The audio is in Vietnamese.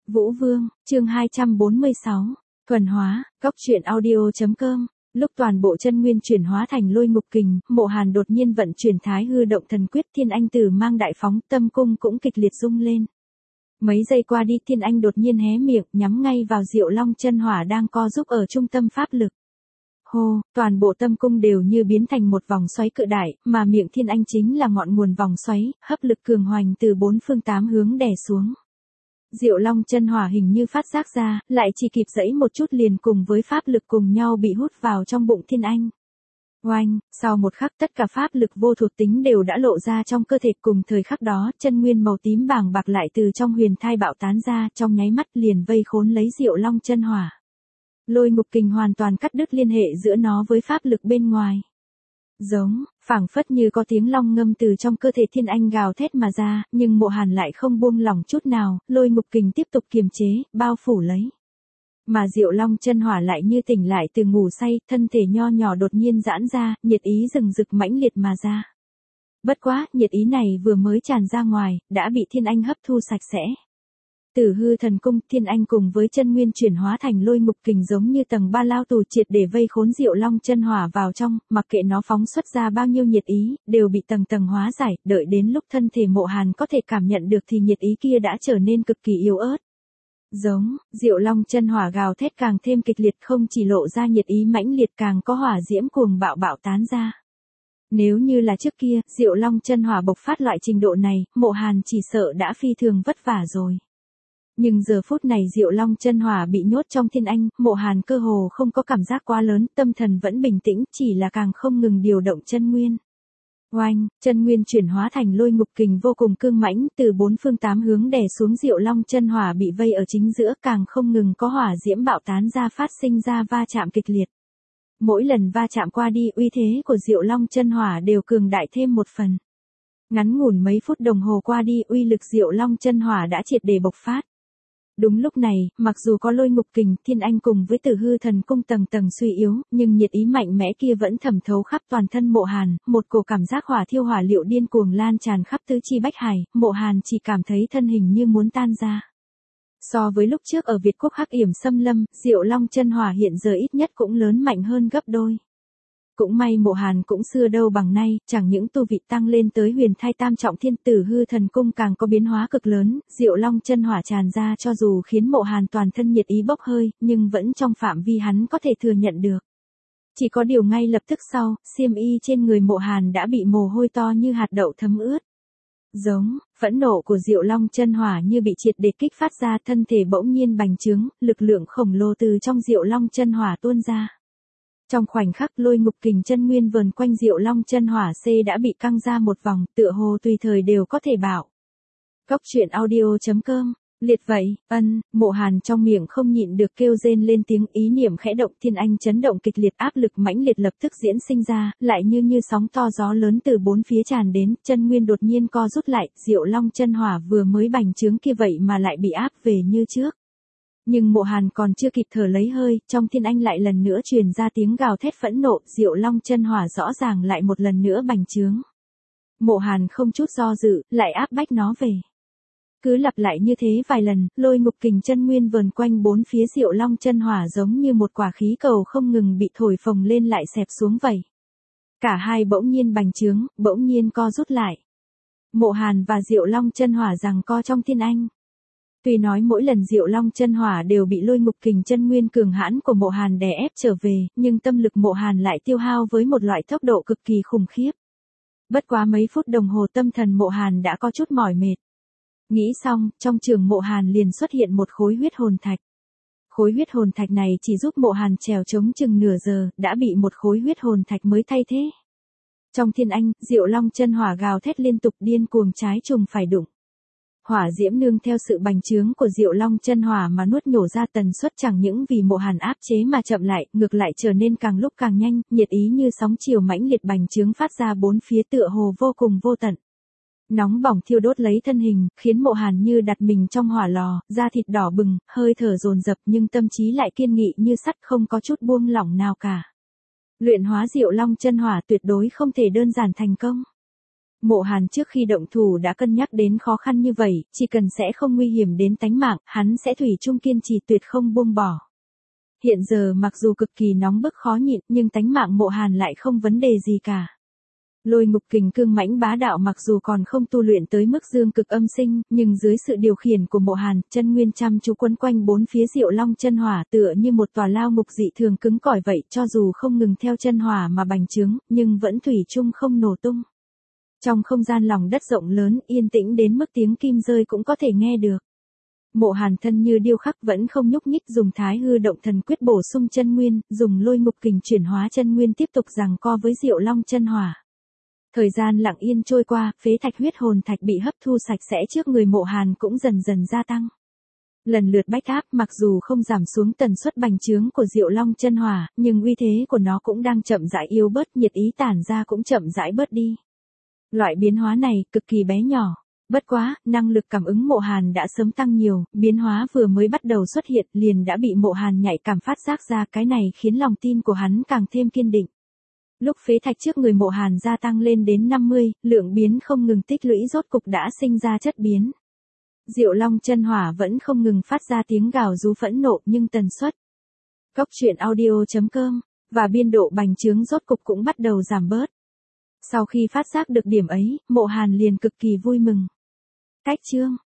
Vũ Vương, chương 246, thuần hóa, góc truyện audio.com. Lúc toàn bộ chân nguyên chuyển hóa thành lôi ngục kình, Mộ Hàn đột nhiên vận chuyển Thái Hư Động Thần Quyết, Thiên Anh Tử mang đại phóng, tâm cung cũng kịch liệt rung lên. Mấy giây qua đi, Thiên Anh đột nhiên hé miệng, nhắm ngay vào Diệu Long Chân Hỏa đang co giúp ở trung tâm pháp lực. Hô, toàn bộ tâm cung đều như biến thành một vòng xoáy cự đại, mà miệng Thiên Anh chính là ngọn nguồn vòng xoáy, hấp lực cường hoành từ bốn phương tám hướng đè xuống. Diệu Long Chân Hỏa hình như phát giác ra, lại chỉ kịp giãy một chút liền cùng với pháp lực cùng nhau bị hút vào trong bụng Thiên Anh. Oanh, sau một khắc tất cả pháp lực vô thuộc tính đều đã lộ ra trong cơ thể, cùng thời khắc đó, chân nguyên màu tím bàng bạc lại từ trong huyền thai bạo tán ra, trong nháy mắt liền vây khốn lấy Diệu Long Chân Hỏa. Lôi ngục kình hoàn toàn cắt đứt liên hệ giữa nó với pháp lực bên ngoài. Giống, phảng phất như có tiếng long ngâm từ trong cơ thể Thiên Anh gào thét mà ra, nhưng Mộ Hàn lại không buông lỏng chút nào, lôi ngục kình tiếp tục kiềm chế, bao phủ lấy. Mà Diệu Long Chân Hỏa lại như tỉnh lại từ ngủ say, thân thể nho nhỏ đột nhiên giãn ra, nhiệt ý rừng rực mãnh liệt mà ra. Bất quá, nhiệt ý này vừa mới tràn ra ngoài, đã bị Thiên Anh hấp thu sạch sẽ. Tử Hư Thần Cung, Thiên Anh cùng với chân nguyên chuyển hóa thành lôi ngục kình giống như tầng ba lao tù triệt để vây khốn Diệu Long Chân Hỏa vào trong, mặc kệ nó phóng xuất ra bao nhiêu nhiệt ý, đều bị tầng tầng hóa giải, đợi đến lúc thân thể Mộ Hàn có thể cảm nhận được thì nhiệt ý kia đã trở nên cực kỳ yếu ớt. Giống, Diệu Long Chân Hỏa gào thét càng thêm kịch liệt, không chỉ lộ ra nhiệt ý mãnh liệt, càng có hỏa diễm cuồng bạo bạo tán ra. Nếu như là trước kia, Diệu Long Chân Hỏa bộc phát loại trình độ này, Mộ Hàn chỉ sợ đã phi thường vất vả rồi. Nhưng giờ phút này Diệu Long Chân Hỏa bị nhốt trong Thiên Anh, Mộ Hàn cơ hồ không có cảm giác quá lớn, tâm thần vẫn bình tĩnh, chỉ là càng không ngừng điều động chân nguyên. Oanh, chân nguyên chuyển hóa thành lôi ngục kình vô cùng cương mãnh, từ bốn phương tám hướng đè xuống Diệu Long Chân Hỏa bị vây ở chính giữa, càng không ngừng có hỏa diễm bạo tán ra, phát sinh ra va chạm kịch liệt. Mỗi lần va chạm qua đi, uy thế của Diệu Long Chân Hỏa đều cường đại thêm một phần. Ngắn ngủn mấy phút đồng hồ qua đi, uy lực Diệu Long Chân Hỏa đã triệt để bộc phát. Đúng lúc này, mặc dù có lôi ngục kình, Thiên Anh cùng với Tử Hư Thần Cung tầng tầng suy yếu, nhưng nhiệt ý mạnh mẽ kia vẫn thẩm thấu khắp toàn thân Mộ Hàn, một cổ cảm giác hỏa thiêu hỏa liệu điên cuồng lan tràn khắp tứ chi bách hải, Mộ Hàn chỉ cảm thấy thân hình như muốn tan ra. So với lúc trước ở Việt Quốc Hắc Yểm xâm lâm, Diệu Long Chân Hỏa hiện giờ ít nhất cũng lớn mạnh hơn gấp đôi. Cũng may Mộ Hàn cũng xưa đâu bằng nay, chẳng những tu vị tăng lên tới huyền thai tam trọng thiên, Tử Hư Thần Cung càng có biến hóa cực lớn, Diệu Long Chân Hỏa tràn ra cho dù khiến Mộ Hàn toàn thân nhiệt ý bốc hơi, nhưng vẫn trong phạm vi hắn có thể thừa nhận được. Chỉ có điều ngay lập tức sau, xiêm y trên người Mộ Hàn đã bị mồ hôi to như hạt đậu thấm ướt. Giống, phẫn nộ của Diệu Long Chân Hỏa như bị triệt để kích phát ra, thân thể bỗng nhiên bành trướng, lực lượng khổng lồ từ trong Diệu Long Chân Hỏa tuôn ra. Trong khoảnh khắc, lôi ngục kình chân nguyên vờn quanh Diệu Long Chân Hỏa C đã bị căng ra một vòng, tựa hồ tùy thời đều có thể bạo. Góc truyện audio.com, liệt vậy, Mộ Hàn trong miệng không nhịn được kêu rên lên tiếng, ý niệm khẽ động, Thiên Anh chấn động kịch liệt, áp lực mãnh liệt lập tức diễn sinh ra, lại như sóng to gió lớn từ bốn phía tràn đến, chân nguyên đột nhiên co rút lại, Diệu Long Chân Hỏa vừa mới bành trướng kia vậy mà lại bị áp về như trước. Nhưng Mộ Hàn còn chưa kịp thở lấy hơi, trong Thiên Anh lại lần nữa truyền ra tiếng gào thét phẫn nộ, Diệu Long Chân Hỏa rõ ràng lại một lần nữa bành trướng. Mộ Hàn không chút do dự, lại áp bách nó về. Cứ lặp lại như thế vài lần, lôi ngục kình chân nguyên vờn quanh bốn phía Diệu Long Chân Hỏa giống như một quả khí cầu không ngừng bị thổi phồng lên lại xẹp xuống vậy. Cả hai bỗng nhiên bành trướng, bỗng nhiên co rút lại. Mộ Hàn và Diệu Long Chân Hỏa giằng co trong Thiên Anh. Tuy nói mỗi lần Diệu Long Chân Hỏa đều bị lôi ngục kình chân nguyên cường hãn của Mộ Hàn đè ép trở về, nhưng tâm lực Mộ Hàn lại tiêu hao với một loại tốc độ cực kỳ khủng khiếp. Bất quá mấy phút đồng hồ tâm thần Mộ Hàn đã có chút mỏi mệt. Nghĩ xong, trong trường Mộ Hàn liền xuất hiện một khối huyết hồn thạch. Khối huyết hồn thạch này chỉ giúp Mộ Hàn trèo chống chừng nửa giờ, đã bị một khối huyết hồn thạch mới thay thế. Trong Thiên Anh, Diệu Long Chân Hỏa gào thét liên tục, điên cuồng trái trùng phải đụng. Hỏa diễm nương theo sự bành trướng của Diệu Long Chân Hỏa mà nuốt nhổ ra, tần suất chẳng những vì Mộ Hàn áp chế mà chậm lại, ngược lại trở nên càng lúc càng nhanh, nhiệt ý như sóng chiều mãnh liệt bành trướng phát ra bốn phía, tựa hồ vô cùng vô tận. Nóng bỏng thiêu đốt lấy thân hình, khiến Mộ Hàn như đặt mình trong hỏa lò, da thịt đỏ bừng, hơi thở dồn dập, nhưng tâm trí lại kiên nghị như sắt, không có chút buông lỏng nào cả. Luyện hóa Diệu Long Chân Hỏa tuyệt đối không thể đơn giản thành công. Mộ Hàn trước khi động thủ đã cân nhắc đến khó khăn như vậy, chỉ cần sẽ không nguy hiểm đến tánh mạng, hắn sẽ thủy chung kiên trì tuyệt không buông bỏ. Hiện giờ mặc dù cực kỳ nóng bức khó nhịn, nhưng tánh mạng Mộ Hàn lại không vấn đề gì cả. Lôi ngục kình cương mãnh bá đạo mặc dù còn không tu luyện tới mức dương cực âm sinh, nhưng dưới sự điều khiển của Mộ Hàn, chân nguyên chăm chú quấn quanh bốn phía Diệu Long chân hỏa tựa như một tòa lao ngục dị thường cứng cỏi vậy, cho dù không ngừng theo chân hỏa mà bành trướng, nhưng vẫn thủy chung không nổ tung. Trong không gian lòng đất rộng lớn, yên tĩnh đến mức tiếng kim rơi cũng có thể nghe được. Mộ Hàn thân như điêu khắc vẫn không nhúc nhích, dùng Thái Hư Động Thần Quyết bổ sung chân nguyên, dùng Lôi Ngục Kình chuyển hóa chân nguyên tiếp tục giằng co với Diệu Long chân hỏa. Thời gian lặng yên trôi qua, phế thạch huyết hồn thạch bị hấp thu sạch sẽ trước người Mộ Hàn cũng dần dần gia tăng. Lần lượt bách áp, mặc dù không giảm xuống tần suất bành trướng của Diệu Long chân hỏa, nhưng uy thế của nó cũng đang chậm rãi yếu bớt, nhiệt ý tản ra cũng chậm rãi bớt đi. Loại biến hóa này cực kỳ bé nhỏ. Bất quá, năng lực cảm ứng Mộ Hàn đã sớm tăng nhiều, biến hóa vừa mới bắt đầu xuất hiện liền đã bị Mộ Hàn nhạy cảm phát giác ra, cái này khiến lòng tin của hắn càng thêm kiên định. Lúc phế thạch trước người Mộ Hàn gia tăng lên đến 50, lượng biến không ngừng tích lũy rốt cục đã sinh ra chất biến. Diệu Long chân hỏa vẫn không ngừng phát ra tiếng gào rú phẫn nộ, nhưng tần suất Cốc truyện audio.com và biên độ bành trướng rốt cục cũng bắt đầu giảm bớt. Sau khi phát giác được điểm ấy, Mộ Hàn liền cực kỳ vui mừng. Cách chương